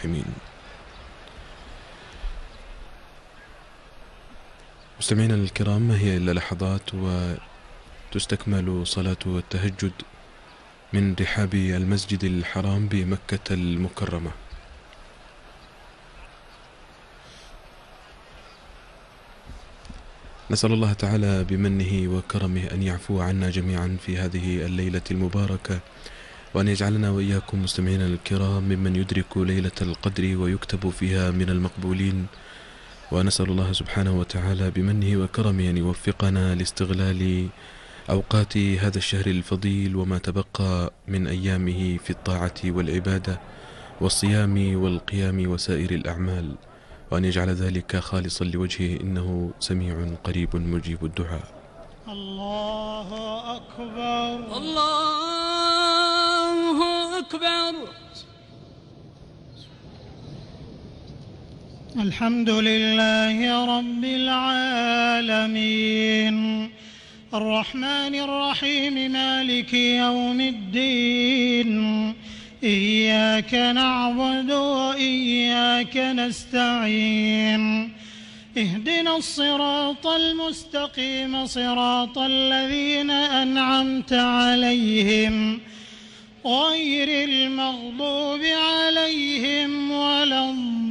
الراحمين. مستمعينا الكرام، ما هي إلا لحظات وتستكمل صلاة التهجد من رحاب المسجد الحرام بمكة المكرمة. نسأل الله تعالى بمنه وكرمه أن يعفو عنا جميعا في هذه الليلة المباركة، وأن يجعلنا وإياكم مستمعينا الكرام ممن يدرك ليلة القدر ويكتب فيها من المقبولين. ونسأل الله سبحانه وتعالى بمنه وكرمه أن يوفقنا لاستغلال أوقات هذا الشهر الفضيل وما تبقى من أيامه في الطاعة والعبادة والصيام والقيام وسائر الأعمال، وأن يجعل ذلك خالصا لوجهه، إنه سميع قريب مجيب الدعاء. الله أكبر، الله أكبر. الحمد لله رب العالمين، الرحمن الرحيم، مالك يوم الدين، إياك نعبد وإياك نستعين، اهدنا الصراط المستقيم، صراط الذين أنعمت عليهم غير المغضوب عليهم ولا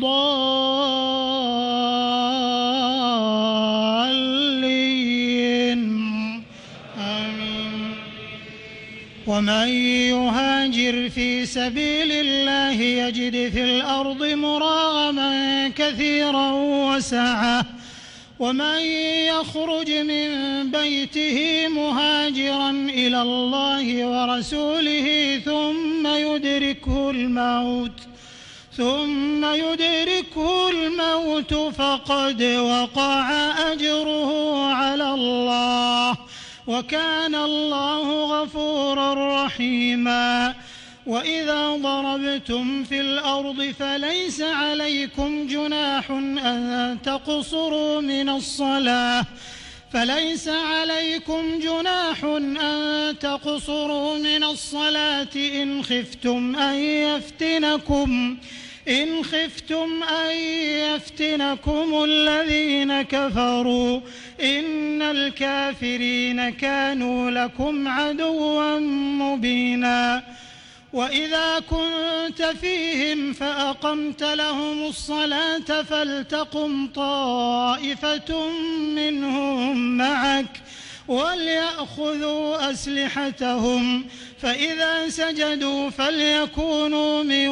الضالين، آمين. ومن يهاجر في سبيل الله يجد في الأرض مراغما كثيرا وسعة، ومن يخرج من بيته مهاجرا إلى الله ورسوله ثم يدركه الموت فقد وقع أجره على الله، وكان الله غفورا رحيما. وإذا ضربتم في الأرض فليس عليكم جناح أن تقصروا من الصلاة إن خفتم أن يفتنكم الذين كفروا، إن الكافرين كانوا لكم عدوا مبينا. وإذا كنت فيهم فأقمت لهم الصلاة فلتقم طائفة منهم معك وليأخذوا أسلحتهم، فإذا سجدوا فليكونوا من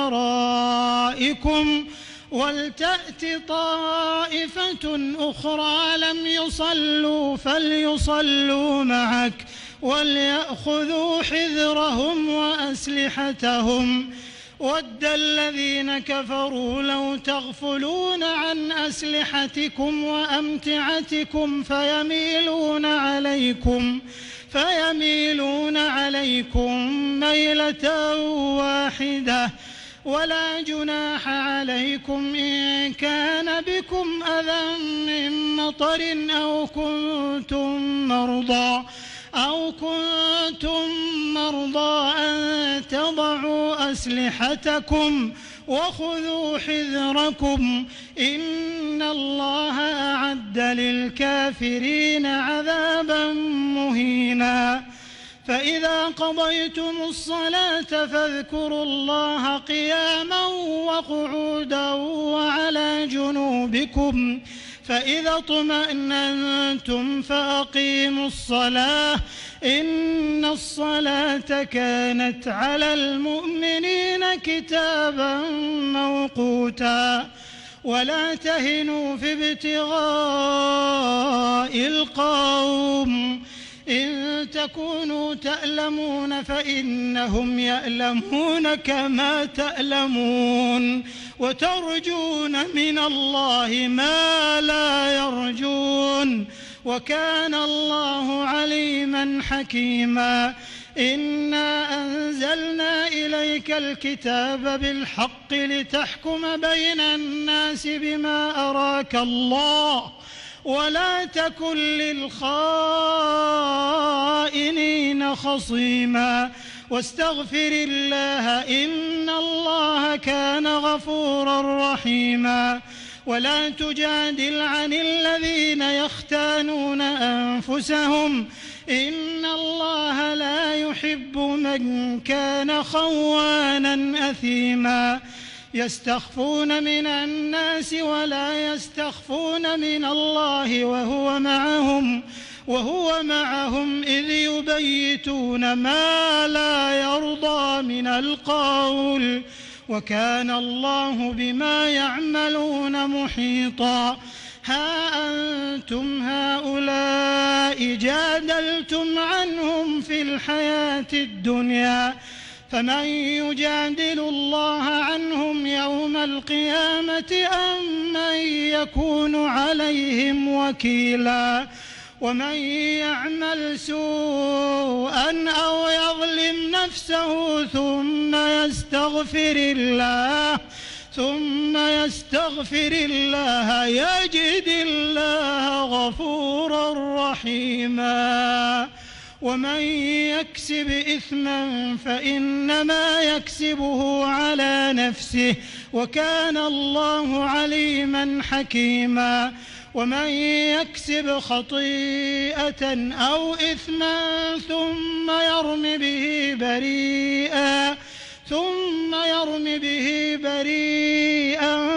ورائكم ولتأت طائفة أخرى لم يصلوا فليصلوا معك وليأخذوا حذرهم وأسلحتهم. ود الذين كفروا لو تغفلون عن أسلحتكم وأمتعتكم فيميلون عليكم ميلة واحدة. ولا جناح عليكم إن كان بكم أذى من مطر أو كنتم مرضى أن تضعوا أسلحتكم وخذوا حذركم، إن الله أعد للكافرين عذابا مهينا. فإذا قضيتم الصلاة فاذكروا الله قياما وقعودا وعلى جنوبكم، فإذا اطمأننتم فأقيموا الصلاة، إن الصلاة كانت على المؤمنين كتابا موقوتا. ولا تهنوا في ابتغاء القوم، إن تكونوا تألمون فإنهم يألمون كما تألمون، وترجون من الله ما لا يرجون، وكان الله عليما حكيما. إنا أنزلنا إليك الكتاب بالحق لتحكم بين الناس بما أراك الله، ولا تكن للخائنين خصيما، واستغفر الله إن الله كان غفورا رحيما. ولا تجادل عن الذين يختانون أنفسهم إن الله لا يحب من كان خوانا أثيما. يستخفون من الناس ولا يستخفون من الله وهو معهم إذ يبيتون ما لا يرضى من القول وكان الله بما يعملون محيطا. ها أنتم هؤلاء جادلتم عنهم في الحياة الدنيا فمن يجادل الله عنهم يوم القيامة أم من يكون عليهم وكيلا. ومن يعمل سوءا أو يظلم نفسه ثم يستغفر الله يجد الله غفورا رحيما. ومن يكسب إثما فإنما يكسبه على نفسه وكان الله عليما حكيما. ومن يكسب خطيئة أو إثما ثم يرم به بريئا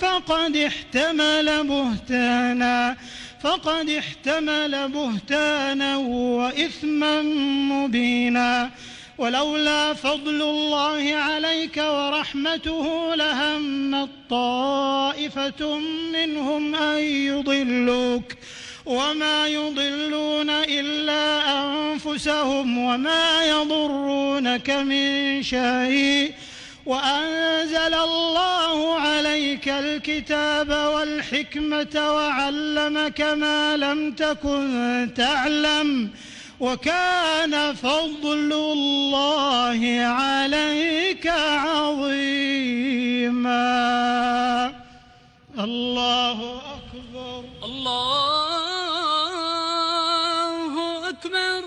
فقد احتمل بهتانا وإثما مبينا. ولولا فضل الله عليك ورحمته لهمت طائفة منهم أن يضلوك وما يضلون إلا أنفسهم وما يضرونك من شيء وأنزل الله عليك الكتاب والحكمة وعلمك ما لم تكن تعلم وكان فضل الله عليك عظيما. الله أكبر. الله أكبر.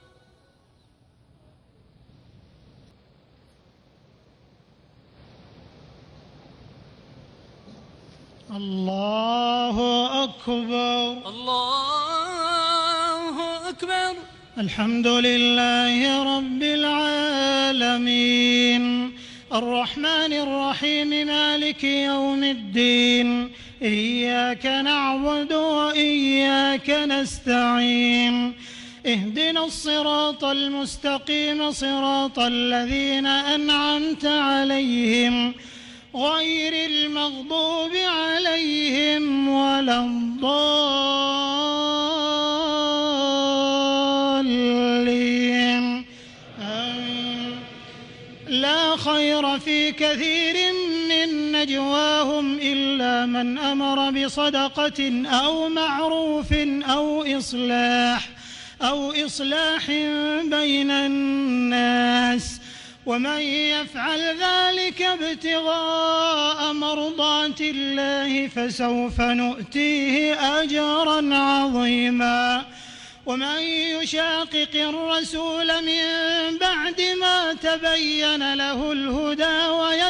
الله أكبر. الله أكبر. الحمد لله رب العالمين الرحمن الرحيم مالك يوم الدين إياك نعبد وإياك نستعين اهدنا الصراط المستقيم صراط الذين أنعمت عليهم غير المغضوب عليهم ولا الضالين. لا خير في كثير من نجواهم إلا من أمر بصدقة أو معروف أو إصلاح بين الناس ومن يفعل ذلك ابتغاء مرضات الله فسوف نؤتيه أجرا عظيما. ومن يشاقق الرسول من بعد ما تبين له الهدى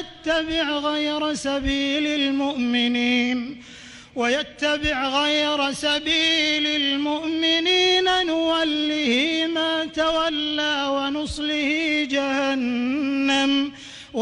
ويتبع غير سبيل المؤمنين نوله ما تولى ونصله جهنم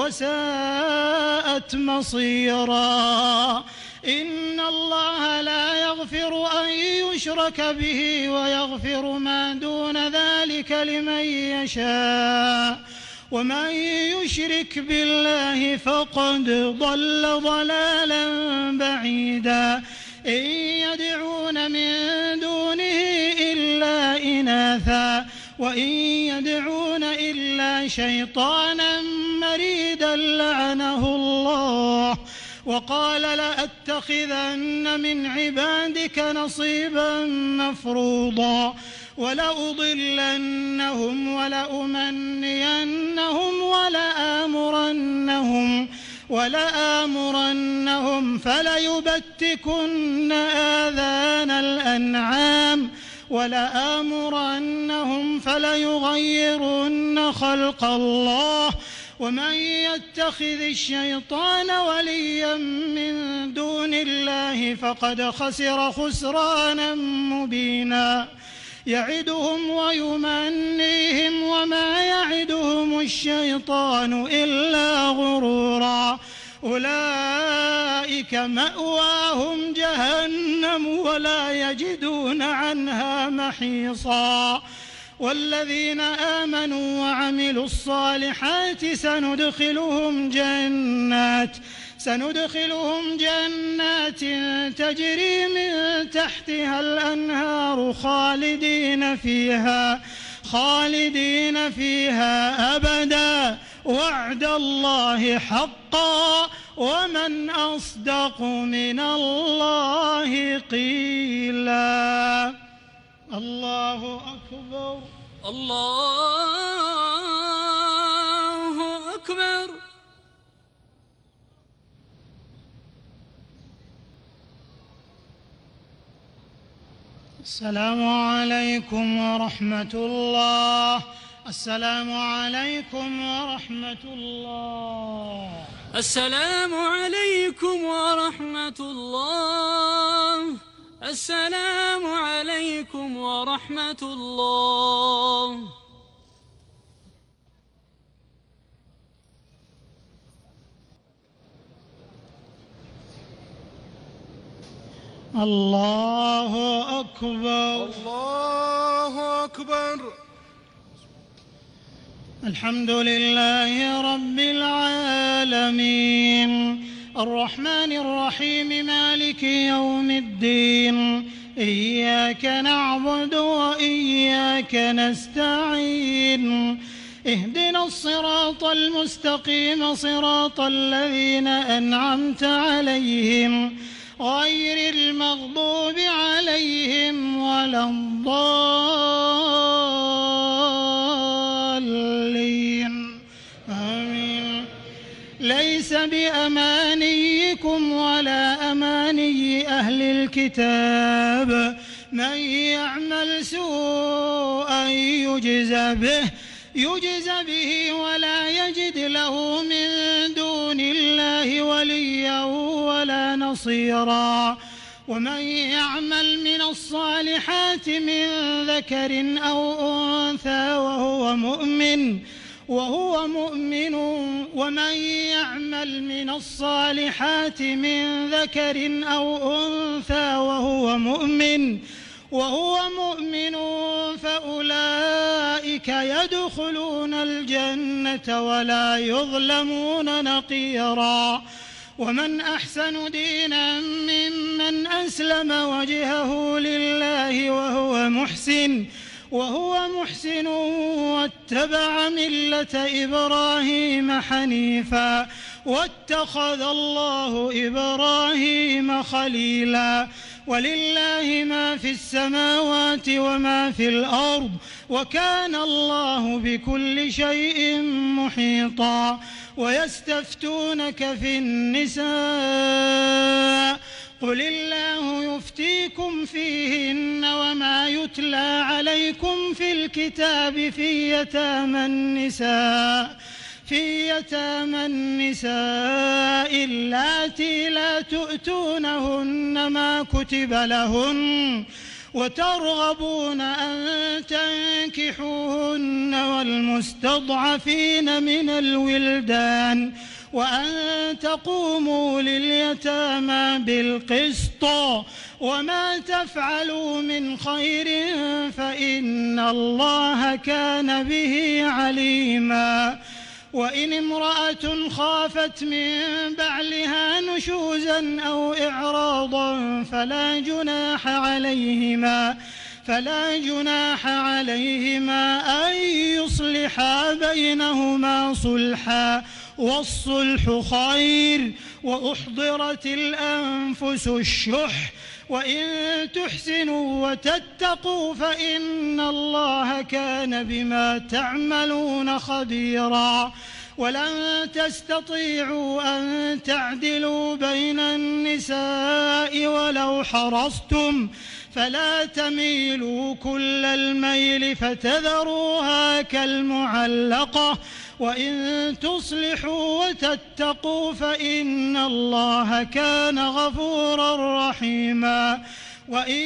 وساءت مصيرا. إن الله لا يغفر أن يشرك به ويغفر ما دون ذلك لمن يشاء ومن يشرك بالله فقد ضل ضلالا بعيدا. إن يدعون من دونه إلا إناثا وإن يدعون إلا شيطانا مريدا لعنه الله وقال لأتخذن من عبادك نصيبا مفروضا ولأضلنهم ولأمنينهم ولآمرنهم فليبتكن آذان الأنعام ولآمرنهم فليغيرن خلق الله ومن يتخذ الشيطان وليا من دون الله فقد خسر خسرانا مبينا يعدهم ويمنيهم وما يعدهم الشيطان إلا غرورا أولئك مأواهم جهنم ولا يجدون عنها محيصا والذين آمنوا وعملوا الصالحات سندخلهم جنات تجري من تحتها الأنهار خالدين فيها أبدا وعد الله حقا ومن أصدق من الله قيلا الله أكبر الله أكبر السلام عليكم ورحمة الله السلام عليكم ورحمة الله السلام عليكم ورحمة الله السلام عليكم ورحمة الله الله أكبر الله أكبر الحمد لله رب العالمين الرحمن الرحيم مالك يوم الدين إياك نعبد وإياك نستعين اهدنا الصراط المستقيم صراط الذين أنعمت عليهم غير المغضوب عليهم ولا الضالين آمين ليس بأمانيكم ولا أماني أهل الكتاب من يعمل سوءا يجز به ولا يجد له من دون الله وليا ولا نصيرا ومن يعمل من الصالحات من ذكر أو أنثى ومن يعمل من الصالحات من ذكر أو أنثى وهو مؤمن فأولئك يدخلون الجنة ولا يظلمون نقيرا ومن أحسن دينا ممن أسلم وجهه لله وهو محسن واتبع ملة إبراهيم حنيفا واتخذ الله إبراهيم خليلا ولله ما في السماوات وما في الأرض وكان الله بكل شيء محيطا ويستفتونك في النساء قل الله يفتيكم فيهن وما يتلى عليكم في الكتاب في يتامى النساء اللاتي لا تؤتونهن ما كتب لهن وترغبون أن تنكحوهن والمستضعفين من الولدان وأن تقوموا لليتامى بالقسط وما تفعلوا من خير فإن الله كان به عليما وإن امرأة خافت من بعلها نشوزا أو إعراضا فلا جناح عليهما أن يصلحا بينهما صلحا والصلح خير وأحضرت الأنفس الشح وإن تحسنوا وتتقوا فإن الله كان بما تعملون خبيرا ولن تستطيعوا أن تعدلوا بين النساء ولو حرصتم فلا تميلوا كل الميل فتذروها كالمعلقة وإن تصلحوا وتتقوا فإن الله كان غفورا رحيما وإن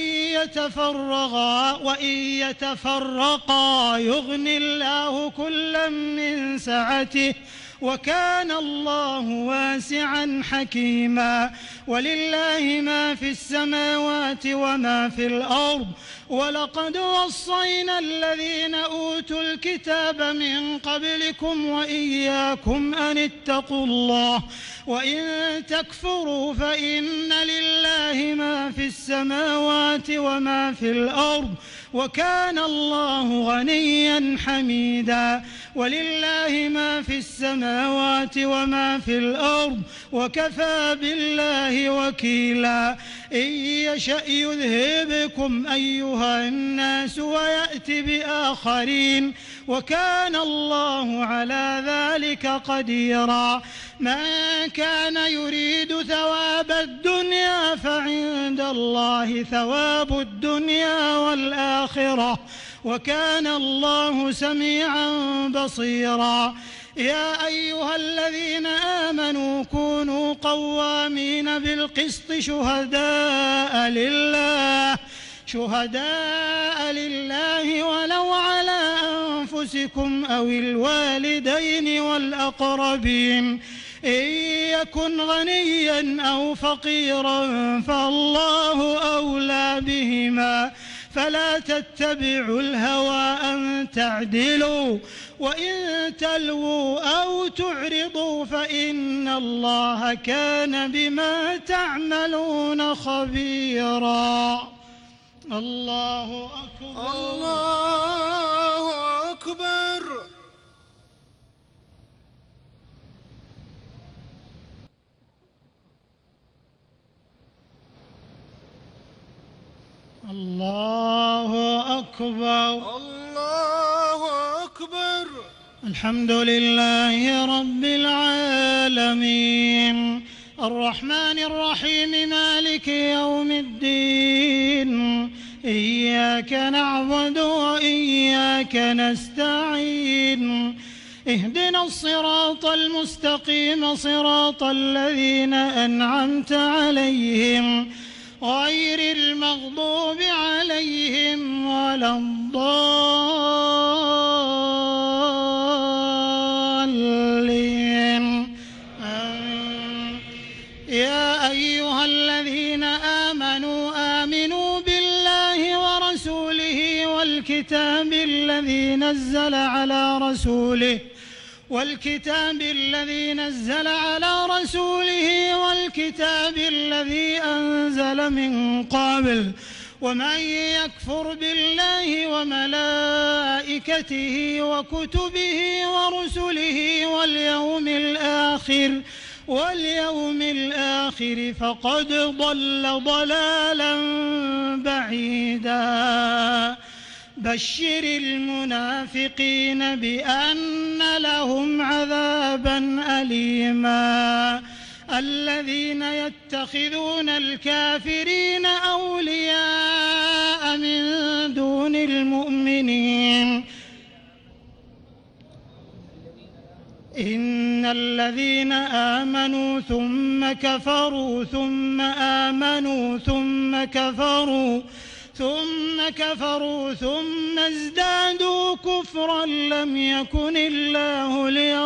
يتفرقا يغني الله كلا من سعته وكان الله واسعا حكيما ولله ما في السماوات وما في الأرض ولقد وصينا الذين أوتوا الكتاب من قبلكم وإياكم أن اتقوا الله وإن تكفروا فإن لله ما في السماوات وما في الأرض وكان الله غنيا حميدا ولله ما في السماوات وما في الأرض وكفى بالله وكيلا إن يشأ يذهبكم أيها الناس ويأتي بآخرين وكان الله على ذلك قديرا من كان يريد ثواب الدنيا فعند الله ثواب الدنيا والآخرة وكان الله سميعا بصيرا يا أيها الذين آمنوا كونوا قوامين بالقسط شهداء لله ولو على أنفسكم أو الوالدين والأقربين إن يكن غنيا أو فقيرا فالله أولى بهما فلا تتبعوا الهوى أن تعدلوا وإن تلووا أو تعرضوا فإن الله كان بما تعملون خبيرا الله أكبر الله أكبر الله أكبر الله أكبر الحمد لله رب العالمين الرحمن الرحيم مالك يوم الدين إياك نعبد وإياك نستعين اهدنا الصراط المستقيم صراط الذين أنعمت عليهم غير المغضوب عليهم ولا الضالين يا أيها الذين آمنوا بالله ورسوله والكتاب الذي نزل على رسوله والكتاب الذي أنزل من قبل ومن يكفر بالله وملائكته وكتبه ورسله واليوم الآخر فقد ضل ضلالا بعيدا بشر المنافقين بأن لهم عذابا أليما الذين يتخذون الكافرين أولياء من دون المؤمنين إن الذين آمنوا ثم كفروا ثم آمنوا ثم كفروا ثم ازدادوا كفرا لم يكن الله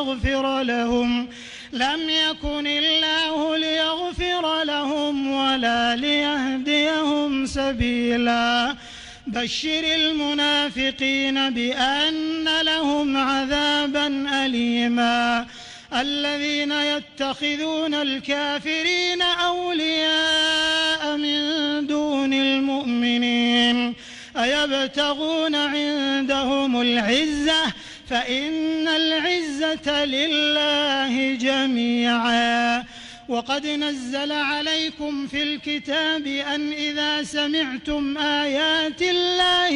ليغفر لهم ولا ليهديهم سبيلا بشر المنافقين بأن لهم عذابا أليما الذين يتخذون الكافرين أولياء من دون المؤمنين أيبتغون عندهم العزة فإن العزة لله جميعا وقد نزل عليكم في الكتاب أن إذا سمعتم آيات الله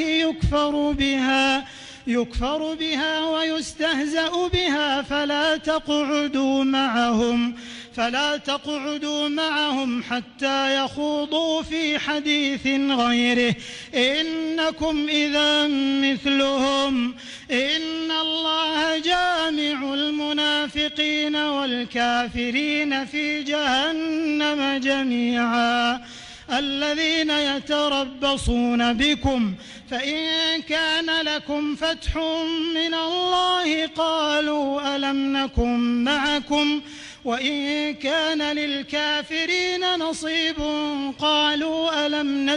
يكفر بها ويستهزأ بها فلا فلا تقعدوا معهم حتى يخوضوا في حديث غيره إنكم إذا مثلهم إن الله جامع المنافقين والكافرين في جهنم جميعا الذين يتربصون بكم فإن كان لكم فتح من الله قالوا ألم نكن معكم وإن كان للكافرين نصيب قالوا ألم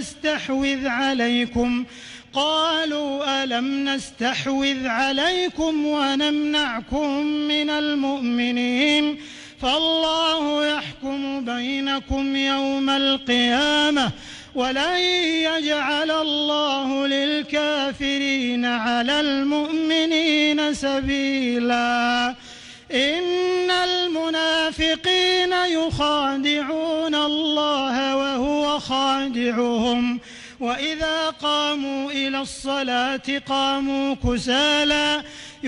نستحوذ عليكم ونمنعكم من المؤمنين فالله يحكم بينكم يوم القيامة ولن يجعل الله للكافرين على المؤمنين سبيلا إن المنافقين يخادعون الله وهو خادعهم وإذا قاموا إلى الصلاة قاموا كسالى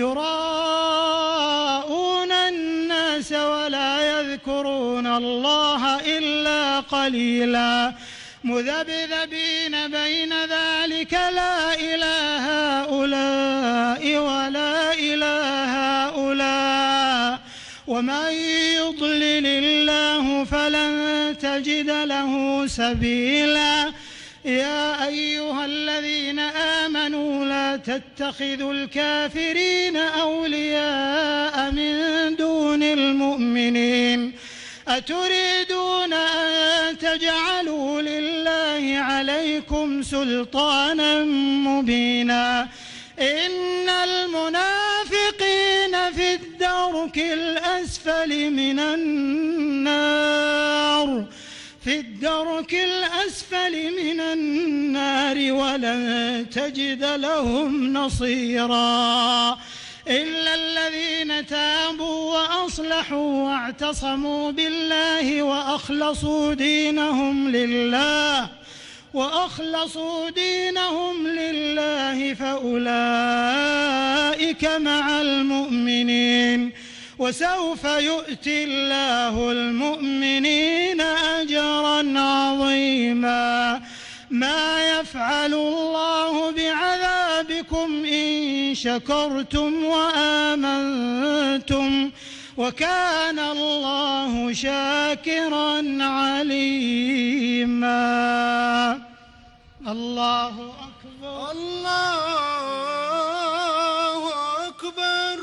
يراءون الناس ولا يذكرون الله إلا قليلا مذبذبين بين ذلك لا إله هؤلاء ولا إله هؤلاء ومن يضلل الله فلن تجد له سبيلا يا أيها الذين آمنوا لا تتخذوا الكافرين أولياء من دون المؤمنين أتريدون أن تجعلوا لله عليكم سلطانا مبينا إن المنافقين في الدرك الأسفل من النار ولن تجد لهم نصيرا إلا الذين تابوا وأصلحوا واعتصموا بالله وأخلصوا دينهم لله فأولئك مع المؤمنين وسوف يؤتي الله المؤمنين أجرا عظيما ما يفعل الله بعذابكم إن شكرتم وآمنتم وكان الله شاكرا عليما الله أكبر الله أكبر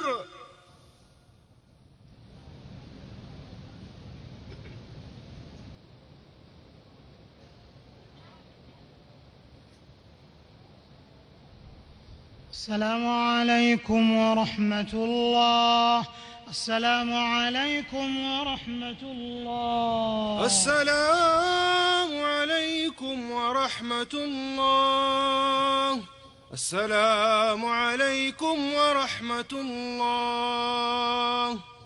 السلام عليكم ورحمة الله السلام عليكم ورحمة الله السلام عليكم ورحمة الله السلام عليكم ورحمة الله